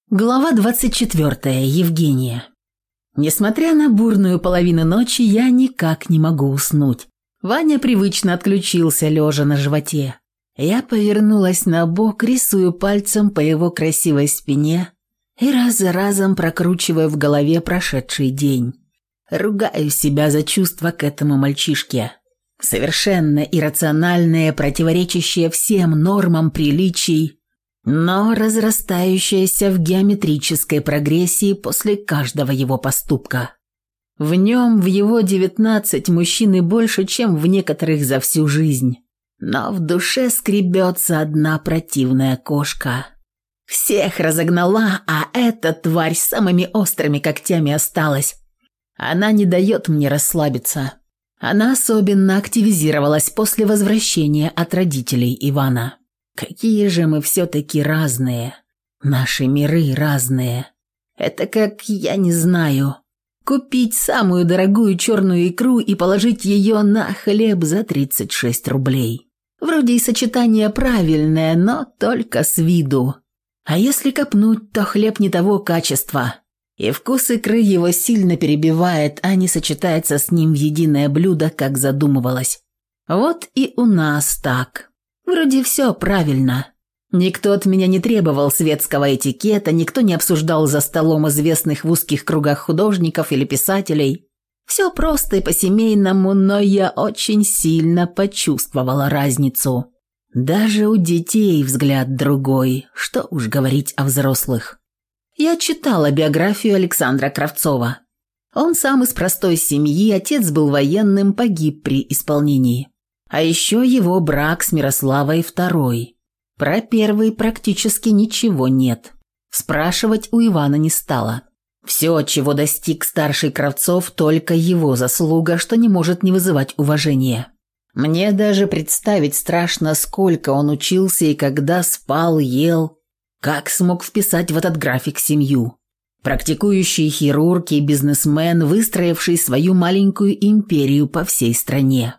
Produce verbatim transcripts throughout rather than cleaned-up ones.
Глава двадцать четвёртая. Евгения. Несмотря на бурную половину ночи, я никак не могу уснуть. Ваня привычно отключился, лежа на животе. Я повернулась на бок, рисую пальцем по его красивой спине и раз за разом прокручиваю в голове прошедший день. Ругаю себя за чувства к этому мальчишке. Совершенно иррациональное, противоречащее всем нормам приличий, но разрастающаяся в геометрической прогрессии после каждого его поступка. В нем в его девятнадцать мужчины больше, чем в некоторых за всю жизнь. Но в душе скребется одна противная кошка. Всех разогнала, а эта тварь с самыми острыми когтями осталась. Она не дает мне расслабиться. Она особенно активизировалась после возвращения от родителей Ивана. Какие же мы все-таки разные. Наши миры разные. Это как, я не знаю, купить самую дорогую черную икру и положить ее на хлеб за тридцать шесть рублей. Вроде и сочетание правильное, но только с виду. А если копнуть, то хлеб не того качества. И вкус икры его сильно перебивает, а не сочетается с ним в единое блюдо, как задумывалось. Вот и у нас так. Вроде все правильно. Никто от меня не требовал светского этикета, никто не обсуждал за столом известных в узких кругах художников или писателей. Все просто и по-семейному, но я очень сильно почувствовала разницу. Даже у детей взгляд другой, что уж говорить о взрослых. Я читала биографию Александра Кравцова. Он сам из простой семьи, отец был военным, погиб при исполнении. А еще его брак с Мирославой второй. Про первый практически ничего нет. Спрашивать у Ивана не стала. Все, чего достиг старший Кравцов, только его заслуга, что не может не вызывать уважения. Мне даже представить страшно, сколько он учился и когда спал, ел, как смог вписать в этот график семью. Практикующий хирург и бизнесмен, выстроивший свою маленькую империю по всей стране.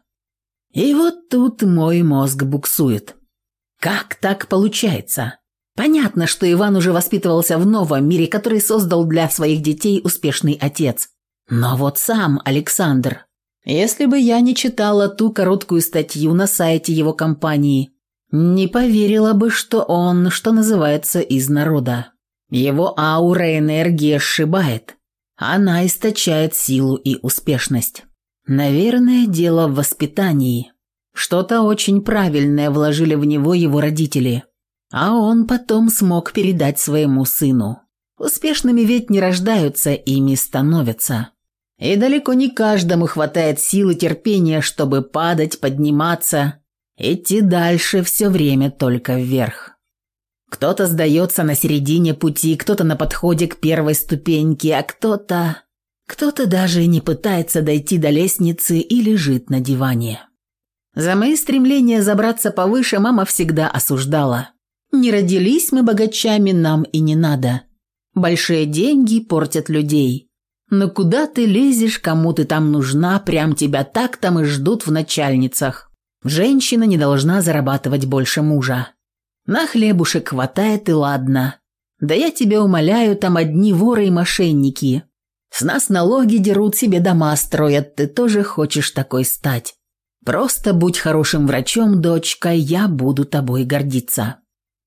И вот тут мой мозг буксует. Как так получается? Понятно, что Иван уже воспитывался в новом мире, который создал для своих детей успешный отец. Но вот сам Александр. Если бы я не читала ту короткую статью на сайте его компании, не поверила бы, что он, что называется, из народа. Его аура и энергия сшибает. Она источает силу и успешность. Наверное, дело в воспитании. Что-то очень правильное вложили в него его родители, а он потом смог передать своему сыну. Успешными ведь не рождаются, ими становятся. И далеко не каждому хватает сил и терпения, чтобы падать, подниматься, идти дальше все время только вверх. Кто-то сдается на середине пути, кто-то на подходе к первой ступеньке, а кто-то... Кто-то даже и не пытается дойти до лестницы и лежит на диване. За мои стремления забраться повыше мама всегда осуждала. Не родились мы богачами, нам и не надо. Большие деньги портят людей. Но куда ты лезешь, кому ты там нужна, прям тебя так там и ждут в начальницах. Женщина не должна зарабатывать больше мужа. На хлебушек хватает и ладно. Да я тебя умоляю, там одни воры и мошенники. С нас налоги дерут, себе дома строят, ты тоже хочешь такой стать. Просто будь хорошим врачом, дочка, я буду тобой гордиться.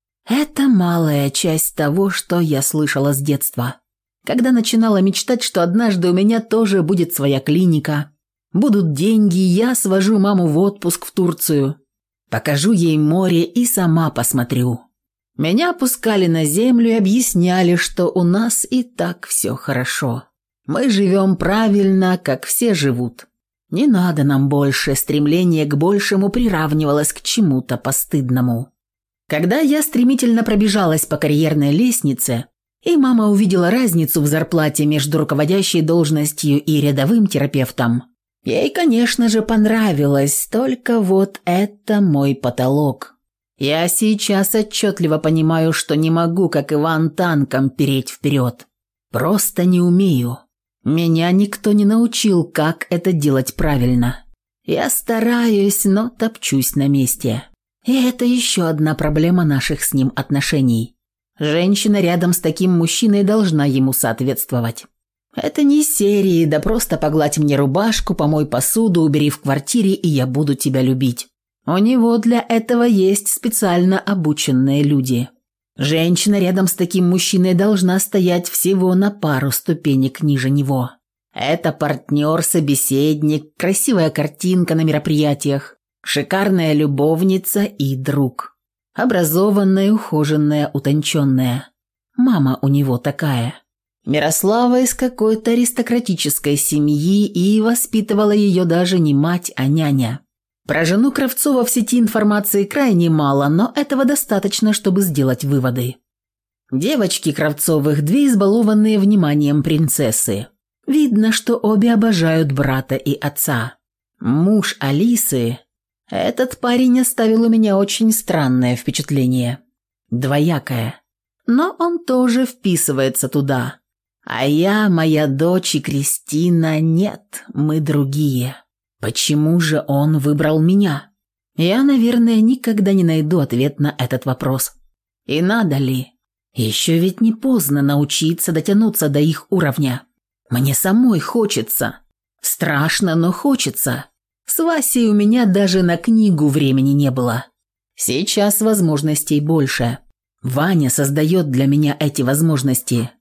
Это малая часть того, что я слышала с детства. Когда начинала мечтать, что однажды у меня тоже будет своя клиника, будут деньги, я свожу маму в отпуск в Турцию, покажу ей море и сама посмотрю. Меня опускали на землю и объясняли, что у нас и так все хорошо. Мы живем правильно, как все живут. Не надо нам больше, стремление к большему приравнивалось к чему-то постыдному. Когда я стремительно пробежалась по карьерной лестнице, и мама увидела разницу в зарплате между руководящей должностью и рядовым терапевтом, ей, конечно же, понравилось, только вот это мой потолок. Я сейчас отчетливо понимаю, что не могу, как Иван, танком переть вперед. Просто не умею. Меня никто не научил, как это делать правильно. Я стараюсь, но топчусь на месте. И это еще одна проблема наших с ним отношений. Женщина рядом с таким мужчиной должна ему соответствовать. Это не серии, да просто погладь мне рубашку, помой посуду, убери в квартире, и я буду тебя любить. У него для этого есть специально обученные люди. Женщина рядом с таким мужчиной должна стоять всего на пару ступенек ниже него. Это партнер, собеседник, красивая картинка на мероприятиях, шикарная любовница и друг. Образованная, ухоженная, утонченная. Мама у него такая. Мирослава из какой-то аристократической семьи, и воспитывала ее даже не мать, а няня. Про жену Кравцова в сети информации крайне мало, но этого достаточно, чтобы сделать выводы. Девочки Кравцовых – две избалованные вниманием принцессы. Видно, что обе обожают брата и отца. Муж Алисы – этот парень оставил у меня очень странное впечатление. Двоякое. Но он тоже вписывается туда. А я, моя дочь и Кристина – нет, мы другие. Почему же он выбрал меня? Я, наверное, никогда не найду ответ на этот вопрос. И надо ли? Еще ведь не поздно научиться дотянуться до их уровня. Мне самой хочется. Страшно, но хочется. С Васей у меня даже на книгу времени не было. Сейчас возможностей больше. Ваня создает для меня эти возможности.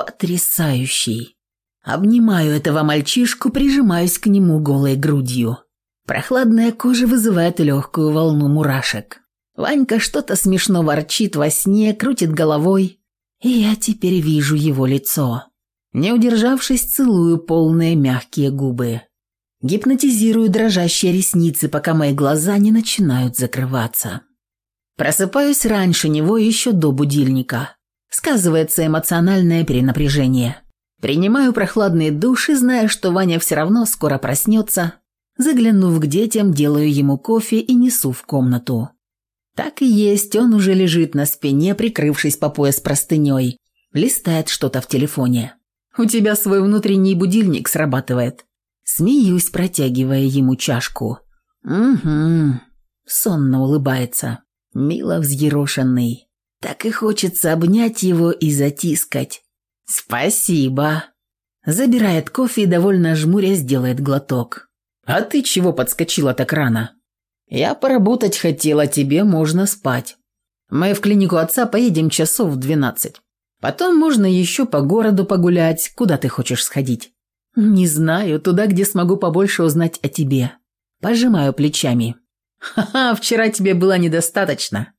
Потрясающий. Обнимаю этого мальчишку, прижимаюсь к нему голой грудью. Прохладная кожа вызывает легкую волну мурашек. Ванька что-то смешно ворчит во сне, крутит головой, и я теперь вижу его лицо. Не удержавшись, целую полные мягкие губы. Гипнотизирую дрожащие ресницы, пока мои глаза не начинают закрываться. Просыпаюсь раньше него еще до будильника. Сказывается эмоциональное перенапряжение. Принимаю прохладный душ и, зная, что Ваня все равно скоро проснется, заглянув к детям, делаю ему кофе и несу в комнату. Так и есть, он уже лежит на спине, прикрывшись по пояс простыней, листает что-то в телефоне. «У тебя свой внутренний будильник срабатывает». Смеюсь, протягивая ему чашку. «Угу». Сонно улыбается, мило взъерошенный. Так и хочется обнять его и затискать. «Спасибо». Забирает кофе и, довольно жмурясь, делает глоток. «А ты чего подскочила так рано?» «Я поработать хотела, тебе можно спать. Мы в клинику отца поедем часов в двенадцать. Потом можно еще по городу погулять. Куда ты хочешь сходить?» «Не знаю, туда, где смогу побольше узнать о тебе». Пожимаю плечами. «Ха-ха, вчера тебе было недостаточно».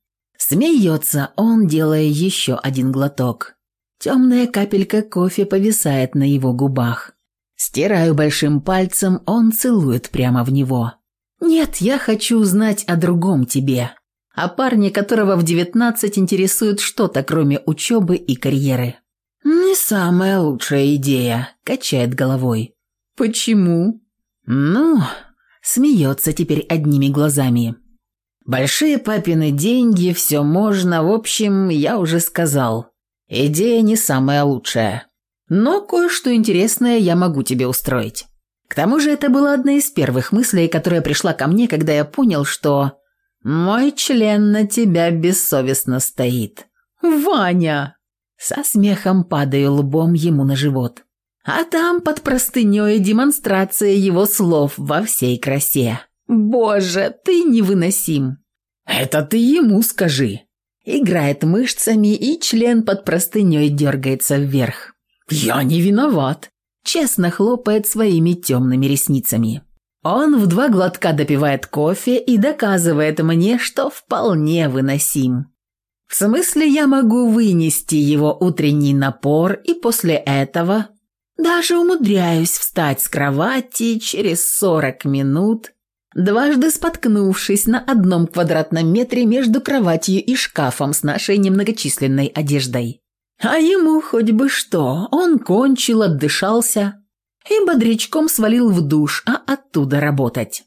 Смеется он, делая еще один глоток. Темная капелька кофе повисает на его губах. Стираю большим пальцем, он целует прямо в него. «Нет, я хочу узнать о другом тебе. О парне, которого в девятнадцать интересует что-то, кроме учебы и карьеры». «Не самая лучшая идея», – качает головой. «Почему?» «Ну...» – смеется теперь одними глазами. «Большие папины деньги, все можно, в общем, я уже сказал. Идея не самая лучшая. Но кое-что интересное я могу тебе устроить. К тому же это была одна из первых мыслей, которая пришла ко мне, когда я понял, что мой член на тебя бессовестно стоит». «Ваня!» Со смехом падаю лбом ему на живот. А там под простыней демонстрация его слов во всей красе. «Боже, ты невыносим!» «Это ты ему скажи!» Играет мышцами, и член под простыней дергается вверх. «Я не виноват!» Честно хлопает своими темными ресницами. Он в два глотка допивает кофе и доказывает мне, что вполне выносим. В смысле, я могу вынести его утренний напор, и после этого даже умудряюсь встать с кровати через сорок минут, дважды споткнувшись на одном квадратном метре между кроватью и шкафом с нашей немногочисленной одеждой. А ему хоть бы что, он кончил, отдышался и бодрячком свалил в душ, а оттуда работать.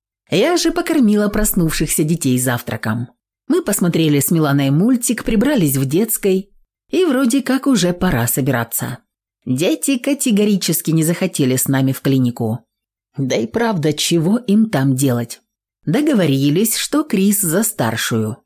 Я же покормила проснувшихся детей завтраком. Мы посмотрели с Миланой мультик, прибрались в детской, и вроде как уже пора собираться. Дети категорически не захотели с нами в клинику. Да и правда, чего им там делать? Договорились, что Крис за старшую.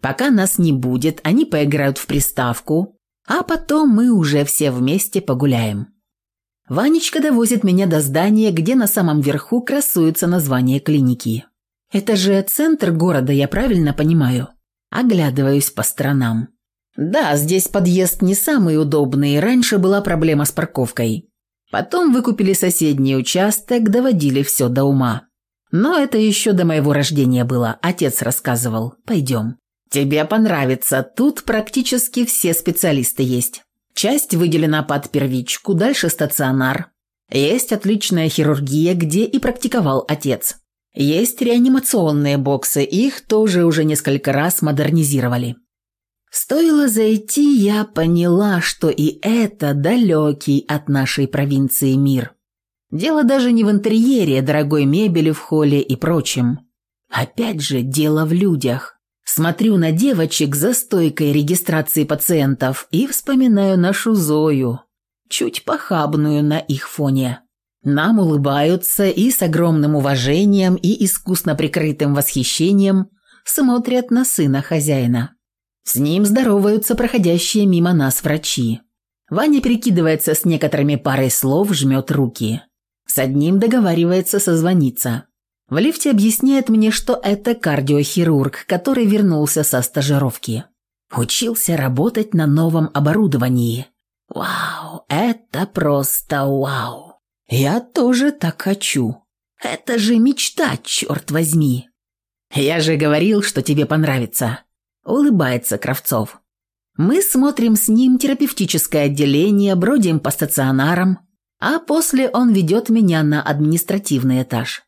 Пока нас не будет, они поиграют в приставку, а потом мы уже все вместе погуляем. Ванечка довозит меня до здания, где на самом верху красуется название клиники. Это же центр города, я правильно понимаю? Оглядываюсь по сторонам. Да, здесь подъезд не самый удобный, раньше была проблема с парковкой. Потом выкупили соседний участок, доводили все до ума. Но это еще до моего рождения было, отец рассказывал. Пойдем. Тебе понравится, тут практически все специалисты есть. Часть выделена под первичку, дальше стационар. Есть отличная хирургия, где и практиковал отец. Есть реанимационные боксы, их тоже уже несколько раз модернизировали. Стоило зайти, я поняла, что и это далекий от нашей провинции мир. Дело даже не в интерьере, дорогой мебели в холле и прочем. Опять же, дело в людях. Смотрю на девочек за стойкой регистрации пациентов и вспоминаю нашу Зою, чуть похабную на их фоне. Нам улыбаются и с огромным уважением и искусно прикрытым восхищением смотрят на сына хозяина. С ним здороваются проходящие мимо нас врачи. Ваня перекидывается с некоторыми парой слов, жмет руки. С одним договаривается созвониться. В лифте объясняет мне, что это кардиохирург, который вернулся со стажировки. Учился работать на новом оборудовании. Вау, это просто вау. Я тоже так хочу. Это же мечта, черт возьми. Я же говорил, что тебе понравится. Улыбается Кравцов. Мы смотрим с ним терапевтическое отделение, бродим по стационарам, а после он ведет меня на административный этаж.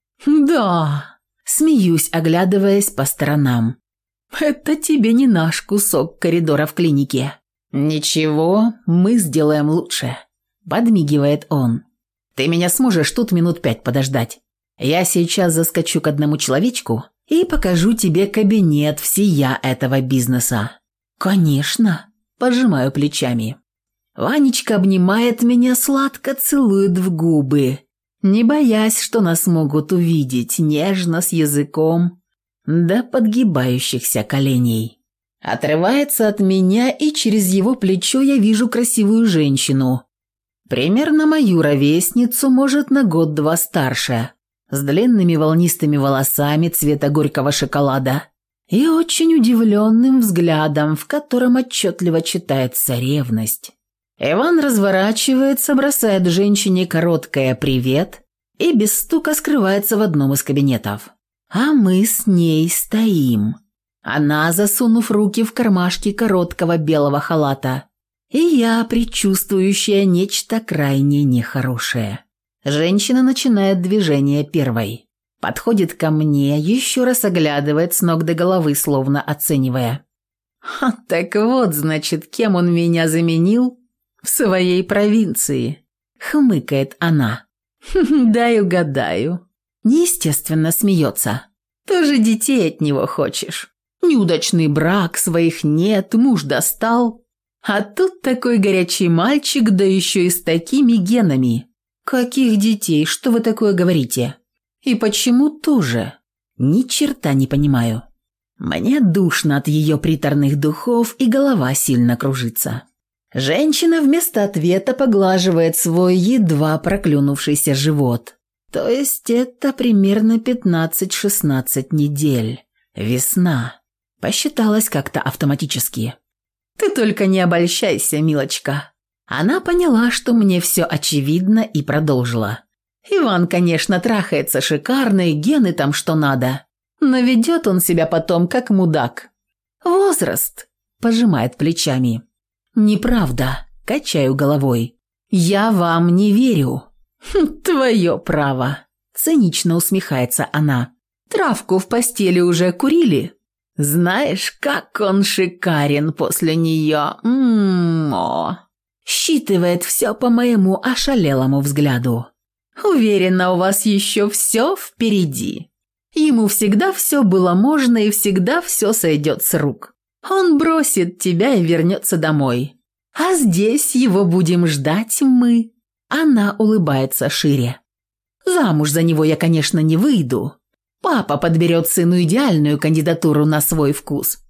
«Да», – смеюсь, оглядываясь по сторонам. «Это тебе не наш кусок коридора в клинике». «Ничего, мы сделаем лучше», – подмигивает он. «Ты меня сможешь тут минут пять подождать? Я сейчас заскочу к одному человечку и покажу тебе кабинет всея этого бизнеса». «Конечно», – пожимаю плечами. Ванечка обнимает меня, сладко целует в губы, не боясь, что нас могут увидеть, нежно с языком до подгибающихся коленей. Отрывается от меня, и через его плечо я вижу красивую женщину. Примерно мою ровесницу, может, на год-два старше, с длинными волнистыми волосами цвета горького шоколада и очень удивленным взглядом, в котором отчетливо читается ревность. Иван разворачивается, бросает женщине короткое «привет» и без стука скрывается в одном из кабинетов. А мы с ней стоим. Она, засунув руки в кармашки короткого белого халата, и я, предчувствующая нечто крайне нехорошее. Женщина начинает движение первой. Подходит ко мне, еще раз оглядывает с ног до головы, словно оценивая. «Ха, так вот, значит, кем он меня заменил?» «В своей провинции», — хмыкает она. «Дай угадаю». Неестественно смеется. «Тоже детей от него хочешь? Неудачный брак, своих нет, муж достал. А тут такой горячий мальчик, да еще и с такими генами. Каких детей? Что вы такое говорите? И почему тоже? Ни черта не понимаю». Мне душно от ее приторных духов, и голова сильно кружится. Женщина вместо ответа поглаживает свой едва проклюнувшийся живот. То есть это примерно пятнадцать-шестнадцать недель. Весна. Посчиталось как-то автоматически. «Ты только не обольщайся, милочка». Она поняла, что мне все очевидно, и продолжила. «Иван, конечно, трахается шикарно, и гены там что надо. Но ведет он себя потом как мудак». «Возраст», – пожимает плечами. «Неправда», – качаю головой. «Я вам не верю». Хм, «Твое право», – цинично усмехается она. «Травку в постели уже курили? Знаешь, как он шикарен после нее. М-м-м». Считывает все по моему ошалелому взгляду. «Уверена, у вас еще все впереди. Ему всегда все было можно, и всегда все сойдет с рук. Он бросит тебя и вернется домой. А здесь его будем ждать мы». Она улыбается шире. «Замуж за него я, конечно, не выйду. Папа подберет сыну идеальную кандидатуру на свой вкус.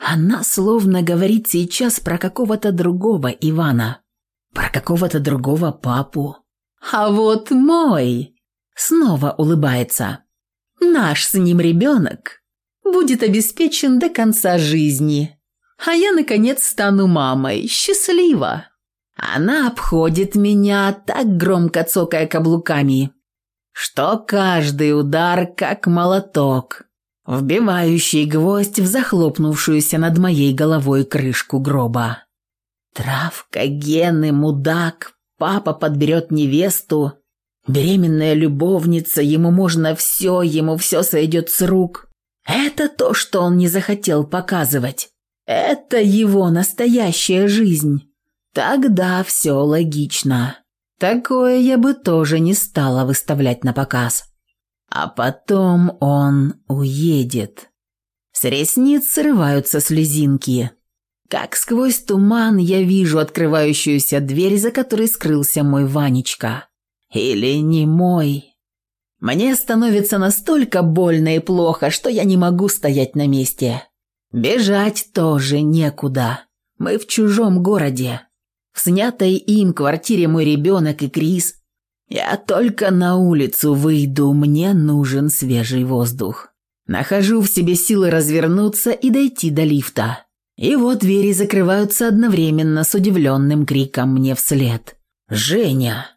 Она словно говорит сейчас про какого-то другого Ивана, про какого-то другого папу. А вот мой снова улыбается. Наш с ним ребенок будет обеспечен до конца жизни. А я, наконец, стану мамой. Счастлива. Она обходит меня, так громко цокая каблуками, что каждый удар как молоток, вбивающий гвоздь в захлопнувшуюся над моей головой крышку гроба. Травка, гены, мудак, папа подберет невесту, беременная любовница, ему можно все, ему все сойдет с рук. Это то, что он не захотел показывать. Это его настоящая жизнь. Тогда все логично. Такое я бы тоже не стала выставлять на показ. А потом он уедет. С ресниц срываются слезинки. Как сквозь туман я вижу открывающуюся дверь, за которой скрылся мой Ванечка. Или не мой. Мне становится настолько больно и плохо, что я не могу стоять на месте. Бежать тоже некуда. Мы в чужом городе. В снятой им квартире мой ребенок и Крис. Я только на улицу выйду, мне нужен свежий воздух. Нахожу в себе силы развернуться и дойти до лифта. И вот двери закрываются одновременно с удивленным криком мне вслед. «Женя!»